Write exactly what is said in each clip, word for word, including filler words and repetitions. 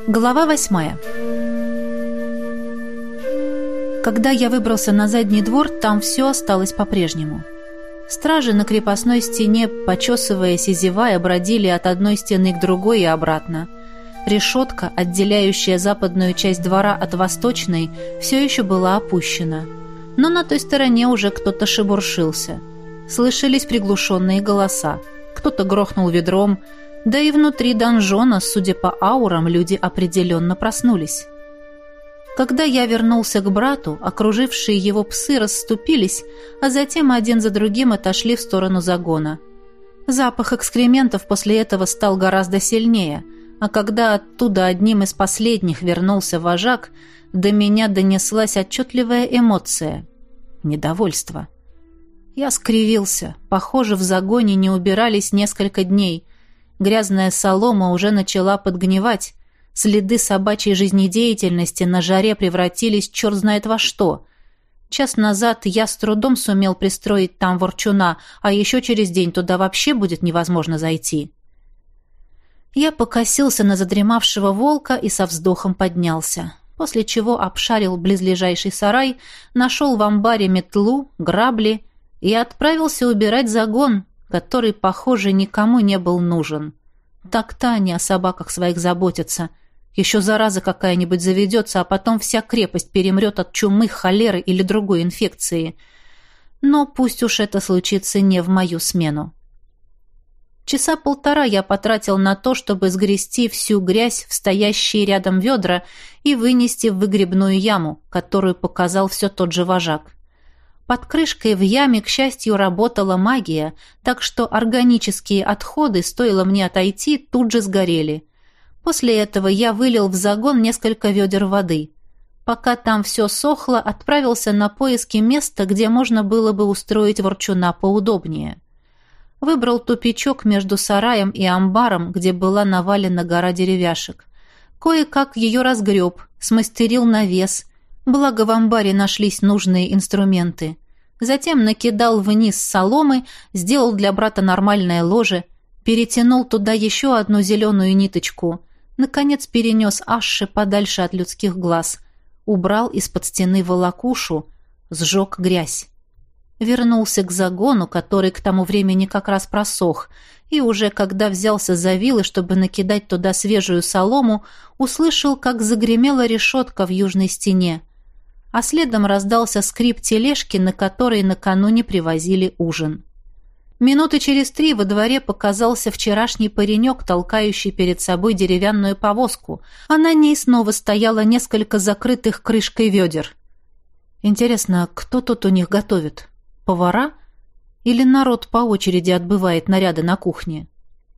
Глава восьмая. Когда я выбрался на задний двор, там все осталось по-прежнему. Стражи на крепостной стене, почесываясь и зевая, бродили от одной стены к другой и обратно. Решетка, отделяющая западную часть двора от восточной, все еще была опущена. Но на той стороне уже кто-то шебуршился. Слышались приглушенные голоса. Кто-то грохнул ведром, да и внутри донжона, судя по аурам, люди определенно проснулись. Когда я вернулся к брату, окружившие его псы расступились, а затем один за другим отошли в сторону загона. Запах экскрементов после этого стал гораздо сильнее, а когда оттуда одним из последних вернулся вожак, до меня донеслась отчетливая эмоция – недовольство. Я скривился. Похоже, в загоне не убирались несколько дней. Грязная солома уже начала подгнивать. Следы собачьей жизнедеятельности на жаре превратились черт знает во что. Час назад я с трудом сумел пристроить там ворчуна, а еще через день туда вообще будет невозможно зайти. Я покосился на задремавшего волка и со вздохом поднялся, после чего обшарил близлежащий сарай, нашел в амбаре метлу, грабли и отправился убирать загон, который, похоже, никому не был нужен. Так-то они о собаках своих заботятся. Еще зараза какая-нибудь заведется, а потом вся крепость перемрет от чумы, холеры или другой инфекции. Но пусть уж это случится не в мою смену. Часа полтора я потратил на то, чтобы сгрести всю грязь в стоящие рядом ведра и вынести в выгребную яму, которую показал все тот же вожак. Под крышкой в яме, к счастью, работала магия, так что органические отходы, стоило мне отойти, тут же сгорели. После этого я вылил в загон несколько ведер воды. Пока там все сохло, отправился на поиски места, где можно было бы устроить ворчуна поудобнее. Выбрал тупичок между сараем и амбаром, где была навалена гора деревяшек. Кое-как ее разгреб, смастерил навес. Благо в амбаре нашлись нужные инструменты. Затем накидал вниз соломы, сделал для брата нормальное ложе, перетянул туда еще одну зеленую ниточку. Наконец перенес Ашши подальше от людских глаз. Убрал из-под стены волокушу, сжег грязь. Вернулся к загону, который к тому времени как раз просох, и уже когда взялся за вилы, чтобы накидать туда свежую солому, услышал, как загремела решетка в южной стене. А следом раздался скрип тележки, на которой накануне привозили ужин. Минуты через три во дворе показался вчерашний паренек, толкающий перед собой деревянную повозку, а на ней снова стояло несколько закрытых крышкой ведер. Интересно, кто тут у них готовит? Повара? Или народ по очереди отбывает наряды на кухне?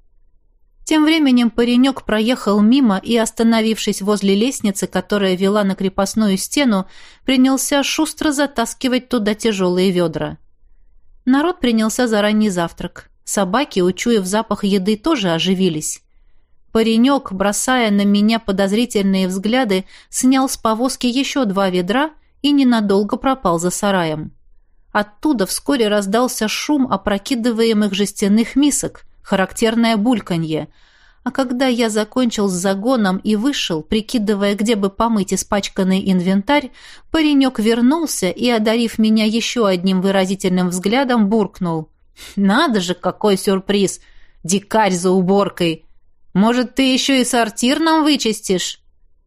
Тем временем паренек проехал мимо и, остановившись возле лестницы, которая вела на крепостную стену, принялся шустро затаскивать туда тяжелые ведра. Народ принялся за ранний завтрак. Собаки, учуяв запах еды, тоже оживились. Паренек, бросая на меня подозрительные взгляды, снял с повозки еще два ведра и ненадолго пропал за сараем. Оттуда вскоре раздался шум опрокидываемых жестяных мисок, характерное бульканье, а когда я закончил с загоном и вышел, прикидывая, где бы помыть испачканный инвентарь, паренек вернулся и, одарив меня еще одним выразительным взглядом, буркнул: «Надо же, какой сюрприз! Дикарь за уборкой! Может, ты еще и сортир нам вычистишь?»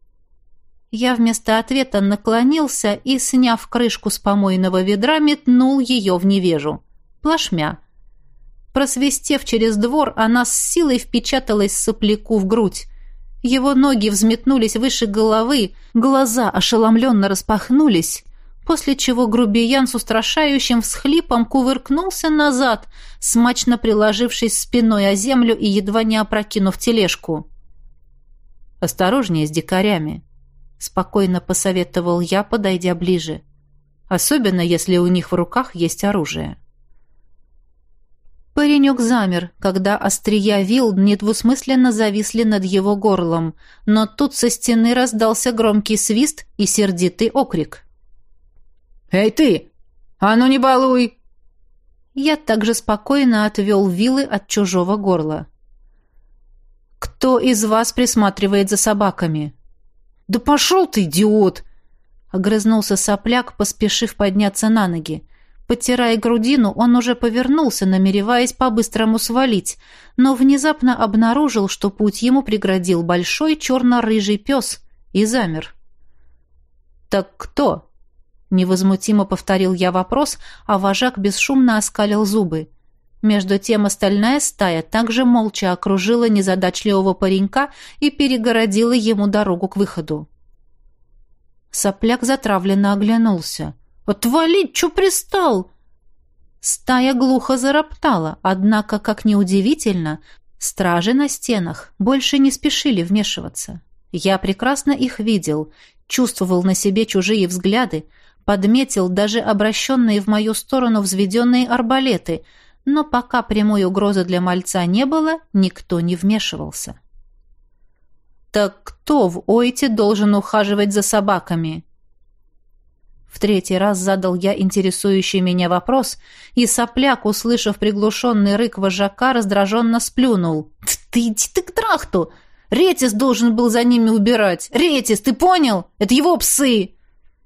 Я вместо ответа наклонился и, сняв крышку с помойного ведра, метнул ее в невежу. Плашмя. Просвистев через двор, она с силой впечаталась сопляку в грудь. Его ноги взметнулись выше головы, глаза ошеломленно распахнулись, после чего грубиян с устрашающим всхлипом кувыркнулся назад, смачно приложившись спиной о землю и едва не опрокинув тележку. «Осторожнее с дикарями», — спокойно посоветовал я, подойдя ближе. «Особенно, если у них в руках есть оружие». Паренек замер, когда острия вил недвусмысленно зависли над его горлом, но тут со стены раздался громкий свист и сердитый окрик. «Эй ты! А ну не балуй!» Я также спокойно отвел вилы от чужого горла. кто из вас присматривает за собаками?» «Да пошел ты, идиот!» — огрызнулся сопляк, поспешив подняться на ноги. Подтирая грудину, он уже повернулся, намереваясь по-быстрому свалить, но внезапно обнаружил, что путь ему преградил большой черно-рыжий пес, и замер. «Так кто?» — невозмутимо повторил я вопрос, а вожак бесшумно оскалил зубы. Между тем остальная стая также молча окружила незадачливого паренька и перегородила ему дорогу к выходу. Сопляк затравленно оглянулся. «Отвалить, чё пристал?» Стая глухо зароптала, однако, как ни удивительно, стражи на стенах больше не спешили вмешиваться. Я прекрасно их видел, чувствовал на себе чужие взгляды, подметил даже обращенные в мою сторону взведенные арбалеты, но пока прямой угрозы для мальца не было, никто не вмешивался. «Так кто в Ойте должен ухаживать за собаками?» В третий раз задал я интересующий меня вопрос, и сопляк, услышав приглушенный рык вожака, раздраженно сплюнул. «Ты иди ты к трахту! Ретис должен был за ними убирать! Ретис, ты понял? Это его псы!»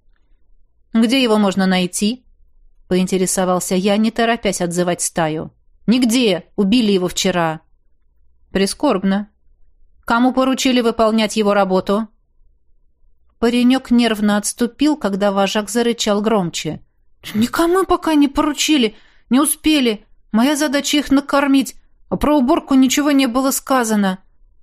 «Где его можно найти?» — поинтересовался я, не торопясь отзывать стаю. «Нигде! Убили его вчера!» «Прискорбно. Кому поручили выполнять его работу?» Паренек нервно отступил, когда вожак зарычал громче. «Никому пока не поручили, не успели. Моя задача их накормить, а про уборку ничего не было сказано».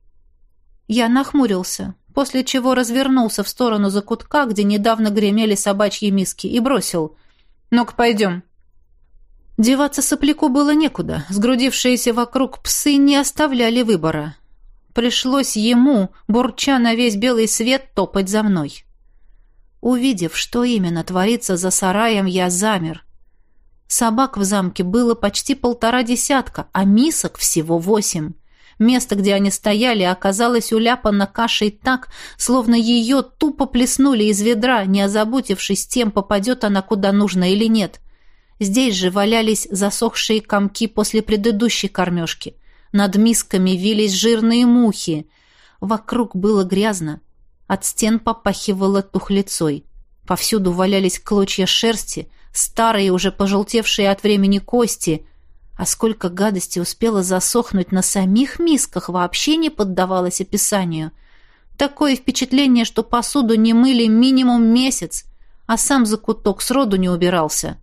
Я нахмурился, после чего развернулся в сторону закутка, где недавно гремели собачьи миски, и бросил. «Ну-ка, пойдем». Деваться сопляку было некуда. Сгрудившиеся вокруг псы не оставляли выбора. Пришлось ему, бурча на весь белый свет, топать за мной. Увидев, что именно творится за сараем, я замер. Собак в замке было почти полтора десятка, а мисок всего восемь. Место, где они стояли, оказалось уляпано кашей так, словно ее тупо плеснули из ведра, не озаботившись тем, попадет она куда нужно или нет. Здесь же валялись засохшие комки после предыдущей кормежки. Над мисками вились жирные мухи. Вокруг было грязно. От стен попахивало тухлецой. Повсюду валялись клочья шерсти, старые, уже пожелтевшие от времени кости. А сколько гадости успело засохнуть на самих мисках, вообще не поддавалось описанию. Такое впечатление, что посуду не мыли минимум месяц, а сам закуток сроду не убирался.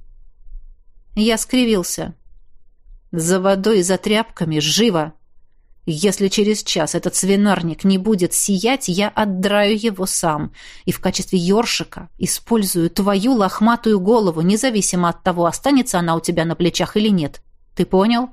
Я скривился. «За водой и за тряпками, живо! Если через час этот свинарник не будет сиять, я отдраю его сам, и в качестве ёршика использую твою лохматую голову, независимо от того, останется она у тебя на плечах или нет. Ты понял?»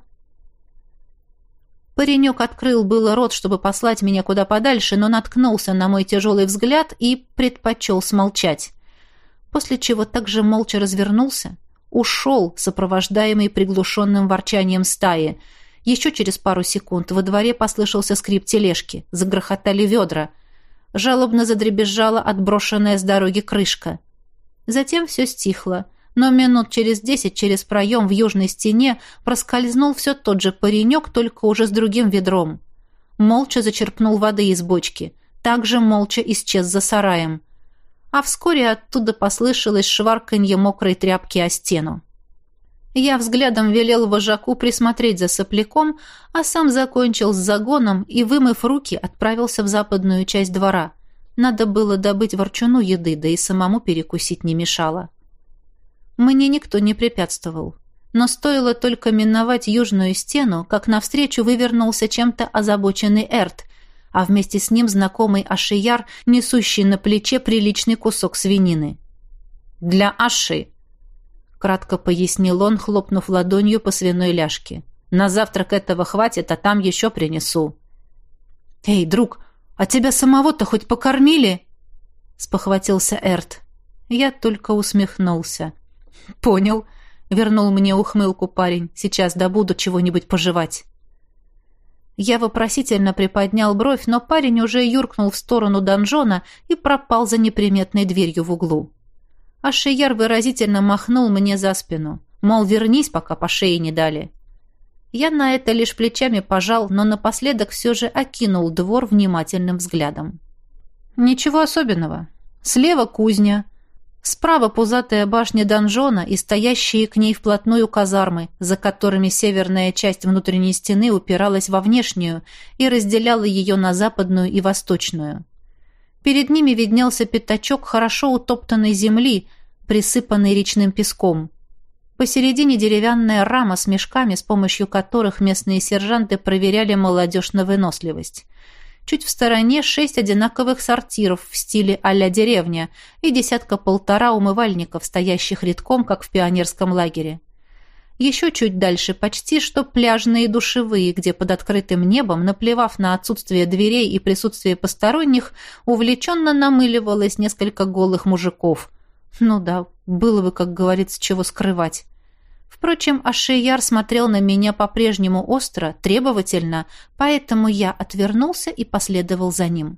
Паренек открыл было рот, чтобы послать меня куда подальше, но наткнулся на мой тяжелый взгляд и предпочел смолчать, после чего также молча развернулся, ушел, сопровождаемый приглушенным ворчанием стаи. Еще через пару секунд во дворе послышался скрип тележки, загрохотали ведра. Жалобно задребезжала отброшенная с дороги крышка. Затем все стихло, но минут через десять через проем в южной стене проскользнул все тот же паренек, только уже с другим ведром. Молча зачерпнул воды из бочки, также молча исчез за сараем. А вскоре оттуда послышалось шварканье мокрой тряпки о стену. Я взглядом велел вожаку присмотреть за сопляком, а сам закончил с загоном и, вымыв руки, отправился в западную часть двора. Надо было добыть ворчуну еды, да и самому перекусить не мешало. Мне никто не препятствовал. Но стоило только миновать южную стену, как навстречу вывернулся чем-то озабоченный Эрт, а вместе с ним знакомый Ашияр, несущий на плече приличный кусок свинины. «Для Аши», — кратко пояснил он, хлопнув ладонью по свиной ляжке. «На завтрак этого хватит, а там еще принесу». «Эй, друг, а тебя самого-то хоть покормили?» — спохватился Эрт. Я только усмехнулся. «Понял», — вернул мне ухмылку парень. «Сейчас добуду чего-нибудь пожевать». Я вопросительно приподнял бровь, но парень уже юркнул в сторону донжона и пропал за неприметной дверью в углу. Ашияр выразительно махнул мне за спину, мол, вернись, пока по шее не дали. Я на это лишь плечами пожал, но напоследок все же окинул двор внимательным взглядом. Ничего особенного. Слева кузня, справа пузатая башня донжона и стоящие к ней вплотную казармы, за которыми северная часть внутренней стены упиралась во внешнюю и разделяла ее на западную и восточную. Перед ними виднелся пятачок хорошо утоптанной земли, присыпанный речным песком. Посередине деревянная рама с мешками, с помощью которых местные сержанты проверяли молодежь на выносливость. Чуть в стороне шесть одинаковых сортиров в стиле а-ля деревня и десятка-полтора умывальников, стоящих рядком, как в пионерском лагере. Еще чуть дальше почти что пляжные душевые, где под открытым небом, наплевав на отсутствие дверей и присутствие посторонних, увлеченно намыливалось несколько голых мужиков. Ну да, было бы, как говорится, чего скрывать. Впрочем, Ашияр смотрел на меня по-прежнему остро, требовательно, поэтому я отвернулся и последовал за ним.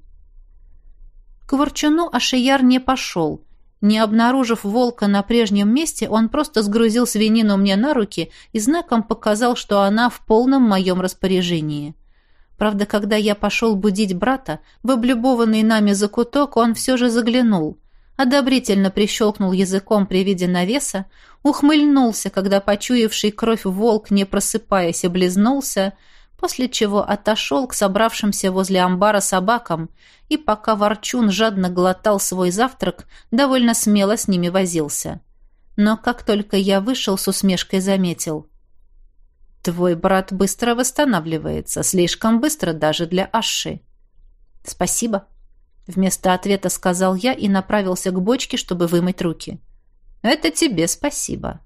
К ворчуну Ашияр не пошел. Не обнаружив волка на прежнем месте, он просто сгрузил свинину мне на руки и знаком показал, что она в полном моем распоряжении. Правда, когда я пошел будить брата, в облюбованный нами закуток он все же заглянул. Одобрительно прищелкнул языком при виде навеса, ухмыльнулся, когда почуявший кровь волк, не просыпаясь, облизнулся, после чего отошел к собравшимся возле амбара собакам и, пока ворчун жадно глотал свой завтрак, довольно смело с ними возился. Но как только я вышел, с усмешкой заметил: «Твой брат быстро восстанавливается, слишком быстро даже для Аши». «Спасибо», — вместо ответа сказал я и направился к бочке, чтобы вымыть руки. «Это тебе спасибо».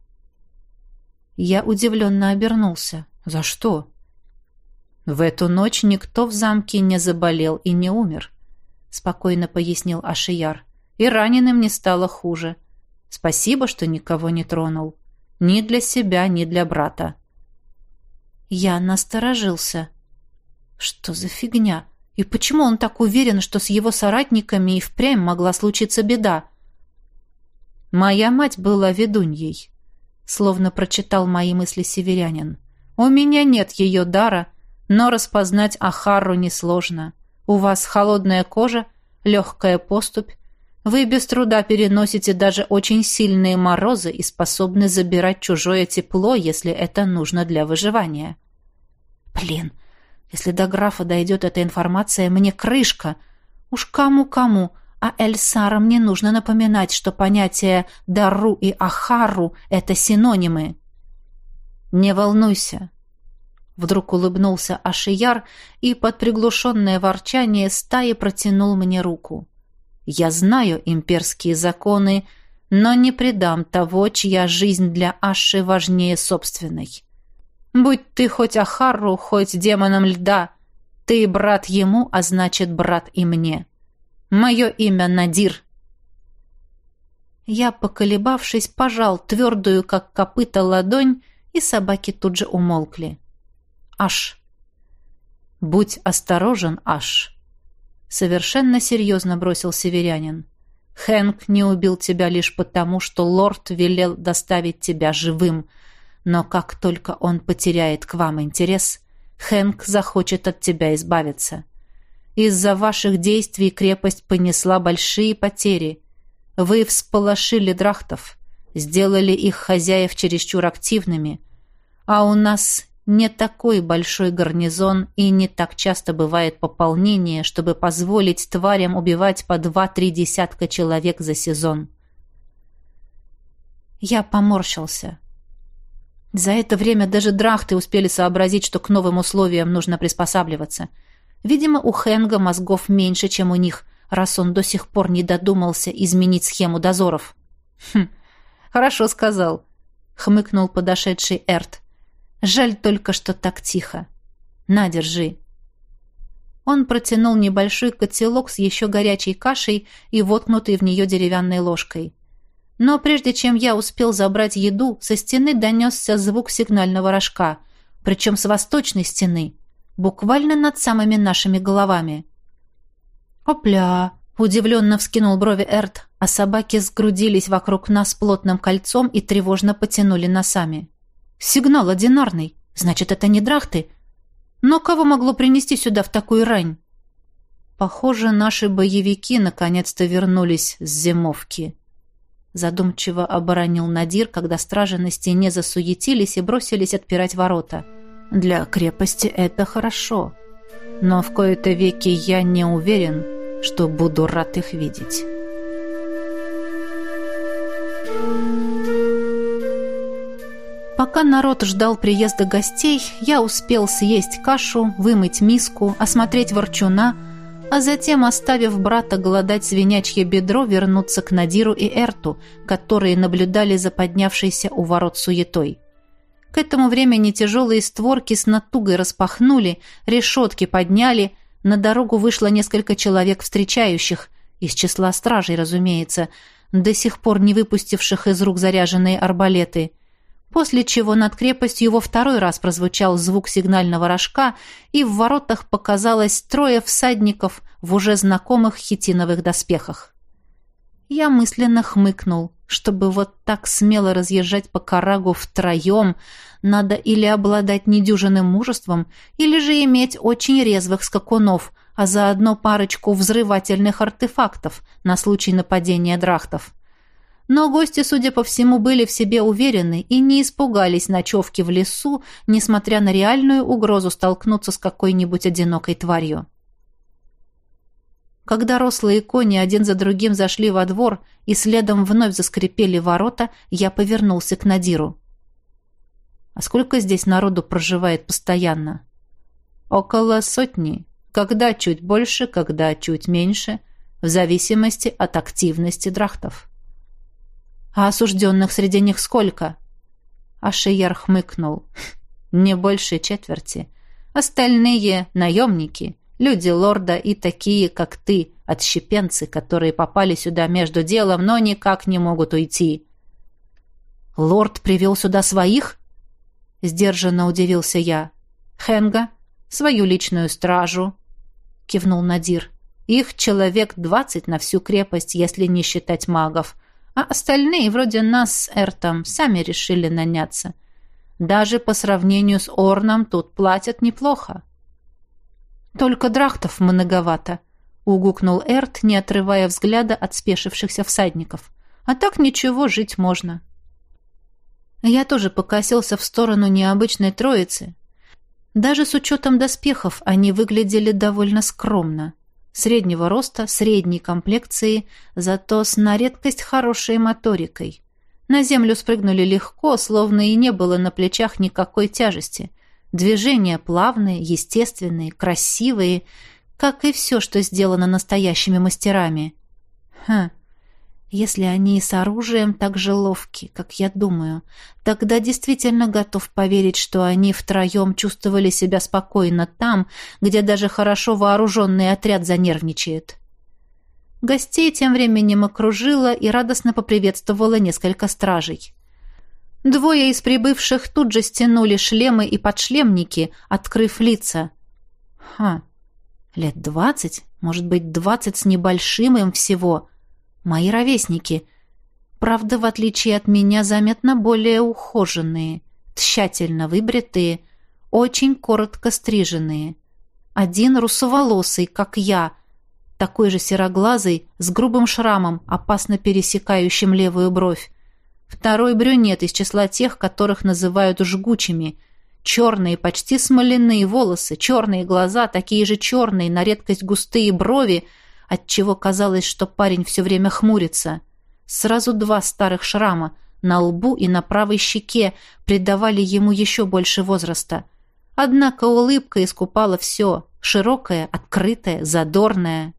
Я удивленно обернулся. «За что?» «В эту ночь никто в замке не заболел и не умер», — спокойно пояснил Ашияр. «И раненым не стало хуже. Спасибо, что никого не тронул. Ни для себя, ни для брата». Я насторожился. «Что за фигня? И почему он так уверен, что с его соратниками и впрямь могла случиться беда?» «Моя мать была ведуньей», — словно прочитал мои мысли северянин. «У меня нет ее дара, но распознать Ахарру несложно. У вас холодная кожа, легкая поступь. Вы без труда переносите даже очень сильные морозы и способны забирать чужое тепло, если это нужно для выживания». «Блин, если до графа дойдет эта информация, мне крышка. Уж кому-кому, а Эльсара мне нужно напоминать, что понятия «дару» и «ахару» — это синонимы». «Не волнуйся», — вдруг улыбнулся Ашияр и под приглушенное ворчание стаи протянул мне руку. «Я знаю имперские законы, но не предам того, чья жизнь для Аши важнее собственной. Будь ты хоть Ахарру, хоть демоном льда, ты брат ему, а значит, брат и мне. Мое имя Надир». Я, поколебавшись, пожал твердую, как копыта, ладонь, и собаки тут же умолкли. «Аш». «Будь осторожен, Аш», — совершенно серьезно бросил северянин. «Хэнк не убил тебя лишь потому, что лорд велел доставить тебя живым, но как только он потеряет к вам интерес, Хэнк захочет от тебя избавиться. Из-за ваших действий крепость понесла большие потери. Вы всполошили драхтов, сделали их хозяев чересчур активными, а у нас не такой большой гарнизон и не так часто бывает пополнение, чтобы позволить тварям убивать по два-три десятка человек за сезон». Я поморщился. За это время даже драхты успели сообразить, что к новым условиям нужно приспосабливаться. Видимо, у Хэнга мозгов меньше, чем у них, раз он до сих пор не додумался изменить схему дозоров. «Хм, хорошо сказал», — хмыкнул подошедший Эрт. «Жаль только, что так тихо. На, держи». Он протянул небольшой котелок с еще горячей кашей и воткнутой в нее деревянной ложкой. Но прежде чем я успел забрать еду, со стены донесся звук сигнального рожка, причем с восточной стены, буквально над самыми нашими головами. «Опля!» — удивленно вскинул брови Эрт, а собаки сгрудились вокруг нас плотным кольцом и тревожно потянули носами. «Сигнал одинарный!» Значит, это не драхты. Но кого могло принести сюда в такую рань? Похоже, наши боевики наконец-то вернулись с зимовки. Задумчиво оборонил Надир, когда стражи на стене засуетились и бросились отпирать ворота. Для крепости это хорошо. Но в кои-то веки я не уверен, что буду рад их видеть. Пока народ ждал приезда гостей, я успел съесть кашу, вымыть миску, осмотреть ворчуна, а затем, оставив брата голодать свинячье бедро, вернуться к Надиру и Эрту, которые наблюдали за поднявшейся у ворот суетой. К этому времени тяжелые створки с натугой распахнули, решетки подняли, на дорогу вышло несколько человек встречающих, из числа стражей, разумеется, до сих пор не выпустивших из рук заряженные арбалеты, после чего над крепостью во второй раз прозвучал звук сигнального рожка, и в воротах показалось трое всадников в уже знакомых хитиновых доспехах. Я мысленно хмыкнул. Чтобы вот так смело разъезжать по Карагу втроем, надо или обладать недюжинным мужеством, или же иметь очень резвых скакунов, а заодно парочку взрывательных артефактов на случай нападения драхтов. Но гости, судя по всему, были в себе уверены и не испугались ночевки в лесу, несмотря на реальную угрозу столкнуться с какой-нибудь одинокой тварью. Когда рослые кони один за другим зашли во двор и следом вновь заскрипели ворота, я повернулся к Надиру. «А сколько здесь народу проживает постоянно?» «Около сотни. Когда чуть больше, когда чуть меньше, в зависимости от активности драхтов». «А осужденных среди них сколько?» Ашияр хмыкнул. «Не больше четверти. Остальные — наемники, люди лорда и такие, как ты, отщепенцы, которые попали сюда между делом, но никак не могут уйти». «Лорд привел сюда своих?» — сдержанно удивился я. «Хенга, свою личную стражу», — кивнул Надир. «Их человек двадцать на всю крепость, если не считать магов. А остальные, вроде нас с Эртом, сами решили наняться. Даже по сравнению с Орном тут платят неплохо». «Только драхтов многовато», — угукнул Эрт, не отрывая взгляда от спешившихся всадников. «А так ничего, жить можно». Я тоже покосился в сторону необычной троицы. Даже с учетом доспехов они выглядели довольно скромно. Среднего роста, средней комплекции, зато с на редкость хорошей моторикой. На землю спрыгнули легко, словно и не было на плечах никакой тяжести. Движения плавные, естественные, красивые, как и все, что сделано настоящими мастерами. Хм, если они и с оружием так же ловки, как я думаю, тогда действительно готов поверить, что они втроем чувствовали себя спокойно там, где даже хорошо вооруженный отряд занервничает. Гостей тем временем окружило и радостно поприветствовало несколько стражей. Двое из прибывших тут же стянули шлемы и подшлемники, открыв лица. Ха, лет двадцать, может быть, двадцать с небольшим им всего. Мои ровесники. Правда, в отличие от меня, заметно более ухоженные, тщательно выбритые, очень коротко стриженные. Один русоволосый, как я, такой же сероглазый, с грубым шрамом, опасно пересекающим левую бровь. Второй брюнет из числа тех, которых называют жгучими. Черные, почти смоляные волосы, черные глаза, такие же черные, на редкость густые брови, отчего казалось, что парень все время хмурится. Сразу два старых шрама, на лбу и на правой щеке, придавали ему еще больше возраста. Однако улыбка искупала все, широкая, открытая, задорная.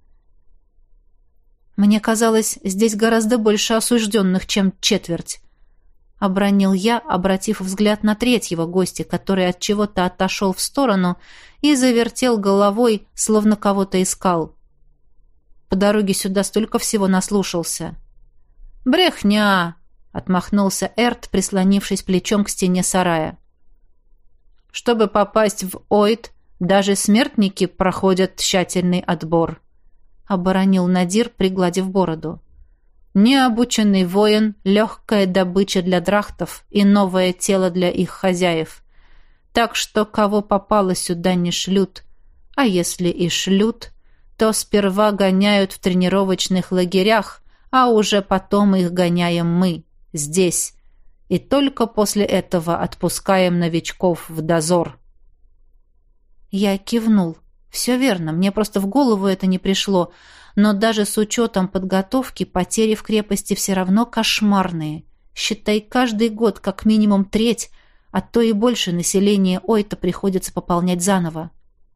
Мне казалось, здесь гораздо больше осужденных, чем четверть. Обронил я, обратив взгляд на третьего гостя, который от чего-то отошел в сторону и завертел головой, словно кого-то искал. По дороге сюда столько всего наслушался. «Брехня!» — отмахнулся Эрт, прислонившись плечом к стене сарая. «Чтобы попасть в Ойд, даже смертники проходят тщательный отбор», — оборонил Надир, пригладив бороду. «Необученный воин — легкая добыча для драхтов и новое тело для их хозяев. Так что кого попало сюда не шлют. А если и шлют, то сперва гоняют в тренировочных лагерях, а уже потом их гоняем мы, здесь. И только после этого отпускаем новичков в дозор. Я кивнул. Все верно, мне просто в голову это не пришло. Но даже с учетом подготовки потери в крепости все равно кошмарные. Считай, каждый год как минимум треть, а то и больше населения Ойта приходится пополнять заново.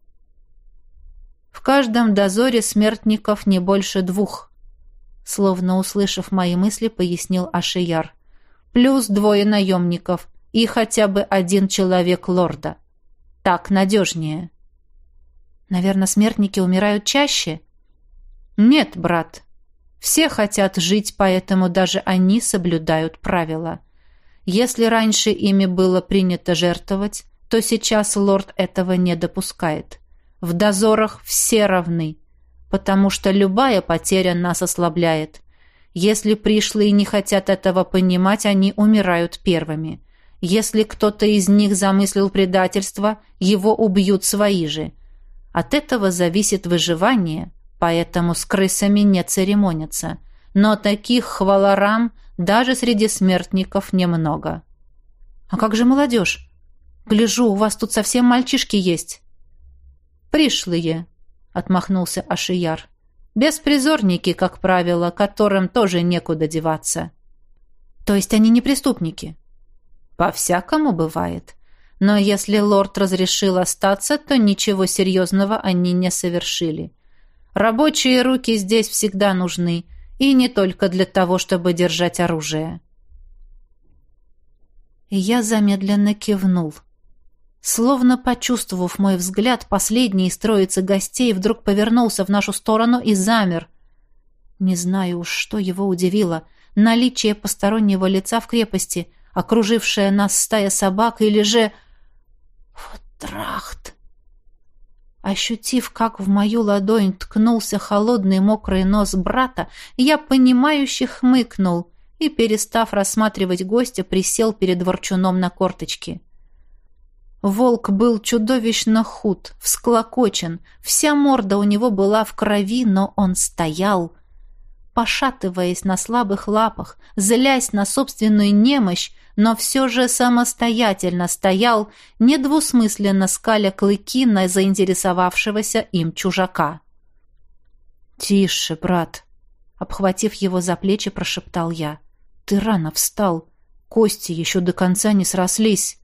В каждом дозоре смертников не больше двух. Словно услышав мои мысли, пояснил Ашияр. Плюс двое наемников и хотя бы один человек лорда. Так надежнее. Наверное, смертники умирают чаще? Нет, брат. Все хотят жить, поэтому даже они соблюдают правила. Если раньше ими было принято жертвовать, то сейчас лорд этого не допускает. В дозорах все равны, потому что любая потеря нас ослабляет. Если пришлые не хотят этого понимать, они умирают первыми. Если кто-то из них замыслил предательство, его убьют свои же. От этого зависит выживание, поэтому с крысами не церемонятся. Но таких, хвала рам, даже среди смертников немного. А как же молодежь? Гляжу, у вас тут совсем мальчишки есть. Пришлые, отмахнулся Ашияр. Беспризорники, как правило, которым тоже некуда деваться. То есть они не преступники? По-всякому бывает. Но если лорд разрешил остаться, то ничего серьезного они не совершили. Рабочие руки здесь всегда нужны, и не только для того, чтобы держать оружие. Я замедленно кивнул. Словно почувствовав мой взгляд, последний из троицы гостей вдруг повернулся в нашу сторону и замер. Не знаю уж, что его удивило. Наличие постороннего лица в крепости, окружившая нас стая собак или же... Вот трахт! Ощутив, как в мою ладонь ткнулся холодный мокрый нос брата, я понимающе хмыкнул и, перестав рассматривать гостя, присел перед ворчуном на корточки. Волк был чудовищно худ, всклокочен, вся морда у него была в крови, но он стоял, пошатываясь на слабых лапах, злясь на собственную немощь, но все же самостоятельно стоял, недвусмысленно скаля клыки на заинтересовавшегося им чужака. «Тише, брат!» — обхватив его за плечи, прошептал я. «Ты рано встал, кости еще до конца не срослись».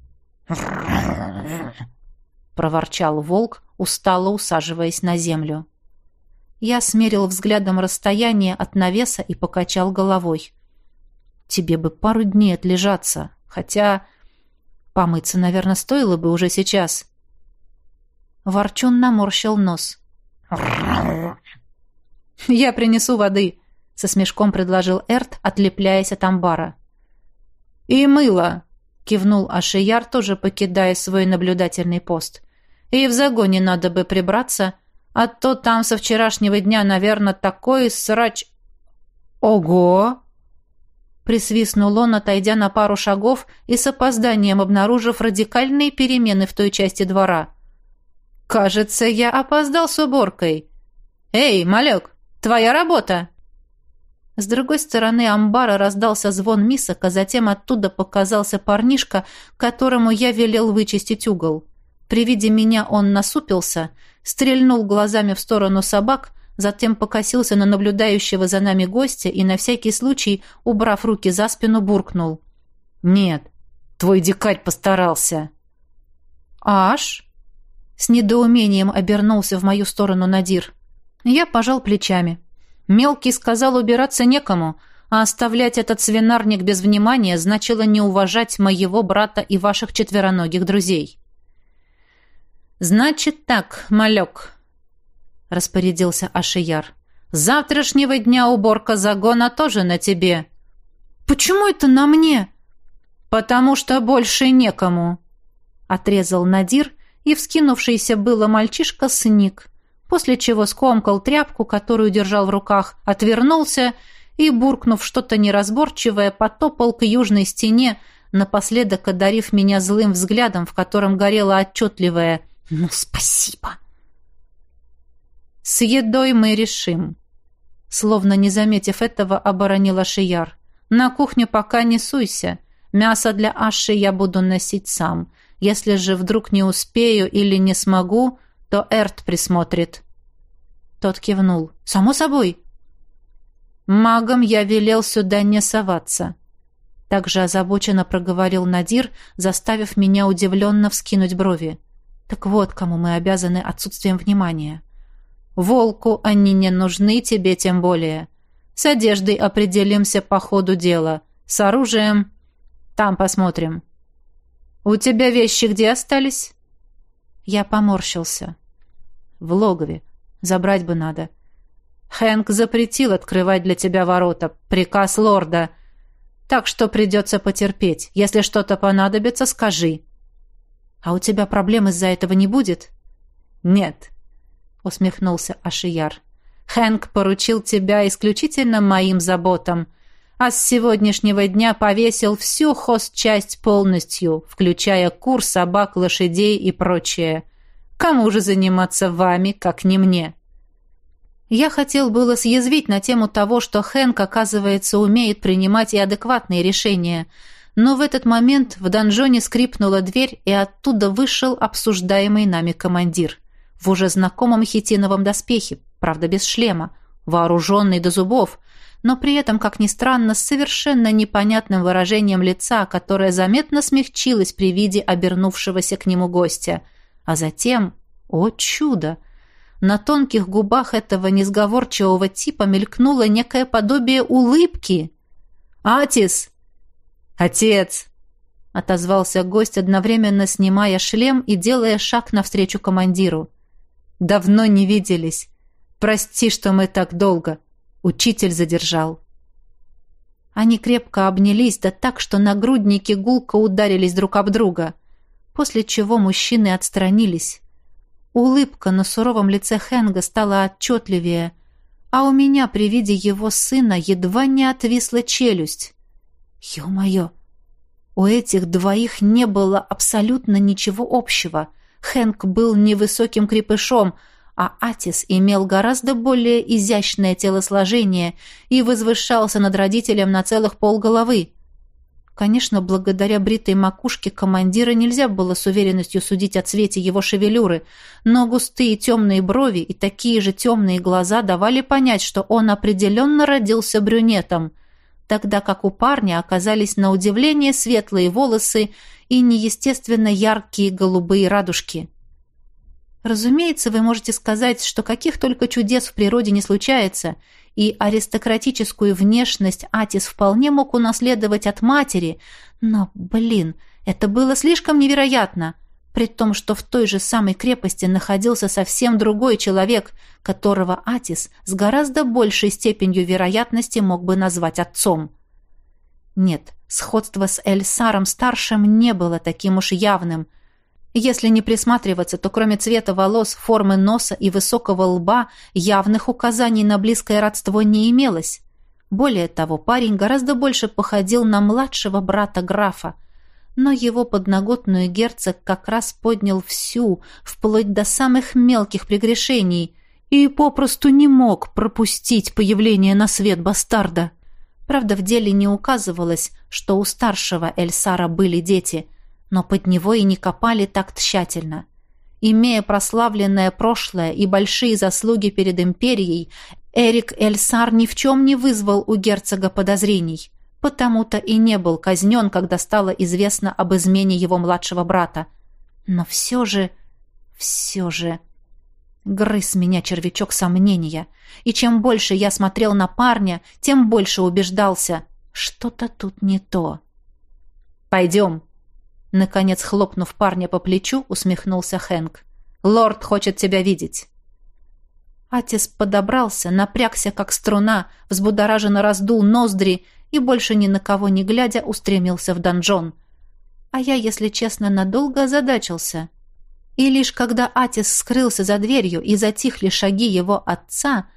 проворчал волк, устало усаживаясь на землю. Я смерил взглядом расстояние от навеса и покачал головой. «Тебе бы пару дней отлежаться, хотя помыться, наверное, стоило бы уже сейчас». Ворчун наморщил нос. «Я принесу воды», — со смешком предложил Эрт, отлепляясь от амбара. «И мыло», — кивнул Ашияр, тоже покидая свой наблюдательный пост. «И в загоне надо бы прибраться, а то там со вчерашнего дня, наверное, такой срач...» «Ого!» Присвистнул он, отойдя на пару шагов и с опозданием обнаружив радикальные перемены в той части двора. «Кажется, я опоздал с уборкой. Эй, малек, твоя работа!» С другой стороны амбара раздался звон мисок, а затем оттуда показался парнишка, которому я велел вычистить угол. При виде меня он насупился, стрельнул глазами в сторону собак, затем покосился на наблюдающего за нами гостя и на всякий случай, убрав руки за спину, буркнул. «Нет, твой дикарь постарался». «Аш?» С недоумением обернулся в мою сторону Надир. Я пожал плечами. Мелкий сказал, убираться некому, а оставлять этот свинарник без внимания значило не уважать моего брата и ваших четвероногих друзей. «Значит так, малек», — распорядился Ашияр. «С завтрашнего дня уборка загона тоже на тебе». «Почему это на мне?» «Потому что больше некому», — отрезал Надир, и вскинувшийся было мальчишка сник, после чего скомкал тряпку, которую держал в руках, отвернулся и, буркнув что-то неразборчивое, потопал к южной стене, напоследок одарив меня злым взглядом, в котором горело отчетливое «Ну, спасибо!». «С едой мы решим», — словно не заметив этого, оборонил Ашияр. «На кухню пока не суйся. Мясо для Аши я буду носить сам. Если же вдруг не успею или не смогу, то Эрт присмотрит». Тот кивнул. «Само собой». «Магам я велел сюда не соваться», — также озабоченно проговорил Надир, заставив меня удивленно вскинуть брови. «Так вот, кому мы обязаны отсутствием внимания. Волку они не нужны, тебе тем более. С одеждой определимся по ходу дела. С оружием там посмотрим. У тебя вещи где остались?» Я поморщился. «В логове. Забрать бы надо. Хэнк запретил открывать для тебя ворота. Приказ лорда. Так что придется потерпеть. Если что-то понадобится, скажи». «А у тебя проблем из-за этого не будет?» «Нет», — усмехнулся Ашияр. «Хэнк поручил тебя исключительно моим заботам, а с сегодняшнего дня повесил всю хозчасть полностью, включая кур, собак, лошадей и прочее. Кому же заниматься вами, как не мне?» Я хотел было съязвить на тему того, что Хэнк, оказывается, умеет принимать и адекватные решения, но в этот момент в донжоне скрипнула дверь, и оттуда вышел обсуждаемый нами командир. В уже знакомом хитиновом доспехе, правда без шлема, вооруженный до зубов, но при этом, как ни странно, с совершенно непонятным выражением лица, которое заметно смягчилось при виде обернувшегося к нему гостя. А затем, о чудо! На тонких губах этого несговорчивого типа мелькнуло некое подобие улыбки. «Атис!» «Отец!» — отозвался гость, одновременно снимая шлем и делая шаг навстречу командиру. «Давно не виделись. Прости, что мы так долго. Учитель задержал». Они крепко обнялись, да так, что нагрудники гулко ударились друг об друга, после чего мужчины отстранились. Улыбка на суровом лице Хэнга стала отчетливее, а у меня при виде его сына едва не отвисла челюсть. Ё-моё! У этих двоих не было абсолютно ничего общего. Хэнк был невысоким крепышом, а Атис имел гораздо более изящное телосложение и возвышался над родителем на целых полголовы. Конечно, благодаря бритой макушке командира нельзя было с уверенностью судить о цвете его шевелюры, но густые темные брови и такие же темные глаза давали понять, что он определенно родился брюнетом, тогда как у парня оказались на удивление светлые волосы и неестественно яркие голубые радужки. Разумеется, вы можете сказать, что каких только чудес в природе не случается, и аристократическую внешность Атис вполне мог унаследовать от матери, но, блин, это было слишком невероятно, при том, что в той же самой крепости находился совсем другой человек, которого Атис с гораздо большей степенью вероятности мог бы назвать отцом. Нет, сходство с Эльсаром-старшим не было таким уж явным. Если не присматриваться, то кроме цвета волос, формы носа и высокого лба явных указаний на близкое родство не имелось. Более того, парень гораздо больше походил на младшего брата графа, но его подноготную герцог как раз поднял всю, вплоть до самых мелких прегрешений, и попросту не мог пропустить появление на свет бастарда. Правда, в деле не указывалось, что у старшего Эльсара были дети, но под него и не копали так тщательно. Имея прославленное прошлое и большие заслуги перед империей, Эрик Эльсар ни в чем не вызвал у герцога подозрений, потому-то и не был казнен, когда стало известно об измене его младшего брата. Но все же, все же... Грыз меня червячок сомнения, и чем больше я смотрел на парня, тем больше убеждался, что-то тут не то. «Пойдем!» Наконец, хлопнув парня по плечу, усмехнулся Хэнк. «Лорд хочет тебя видеть». Атис подобрался, напрягся, как струна, взбудораженно раздул ноздри и, больше ни на кого не глядя, устремился в донжон. А я, если честно, надолго озадачился. И лишь когда Атис скрылся за дверью и затихли шаги его отца,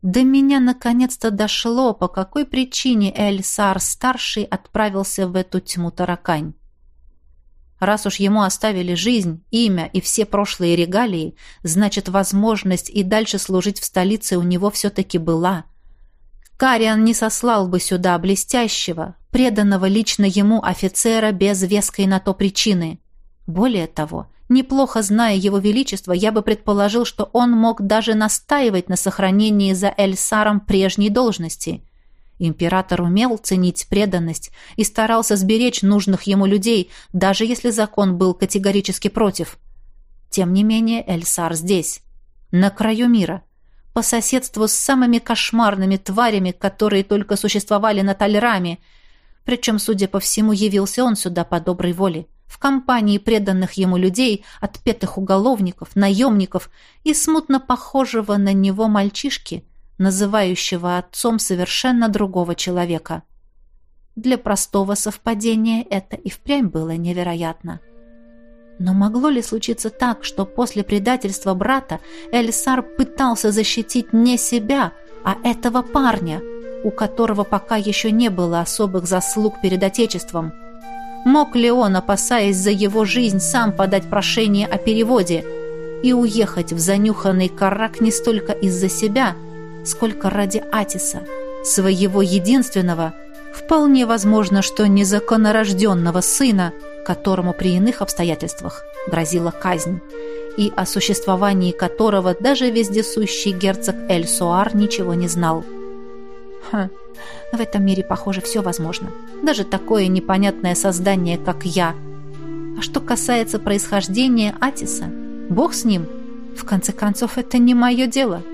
До меня наконец-то дошло, по какой причине Эль-Сар-старший отправился в эту тьму таракань. Раз уж ему оставили жизнь, имя и все прошлые регалии, значит, возможность и дальше служить в столице у него все-таки была. Кариан не сослал бы сюда блестящего, преданного лично ему офицера без веской на то причины. Более того, неплохо зная его величество, я бы предположил, что он мог даже настаивать на сохранении за Эль-Саром прежней должности. Император умел ценить преданность и старался сберечь нужных ему людей, даже если закон был категорически против. Тем не менее, Эль-Сар здесь, на краю мира, по соседству с самыми кошмарными тварями, которые только существовали на Тальраме. Причем, судя по всему, явился он сюда по доброй воле, в компании преданных ему людей, отпетых уголовников, наемников и смутно похожего на него мальчишки, называющего отцом совершенно другого человека. Для простого совпадения это и впрямь было невероятно. Но могло ли случиться так, что после предательства брата Эль-Сар пытался защитить не себя, а этого парня, у которого пока еще не было особых заслуг перед Отечеством? Мог ли он, опасаясь за его жизнь, сам подать прошение о переводе и уехать в занюханный Каррак не столько из-за себя, сколько ради Атиса, своего единственного, вполне возможно, что незаконнорожденного сына, которому при иных обстоятельствах грозила казнь, и о существовании которого даже вездесущий герцог Эль-Суар ничего не знал. Хм, в этом мире, похоже, все возможно. Даже такое непонятное создание, как я. А что касается происхождения Атиса, бог с ним. В конце концов, это не мое дело.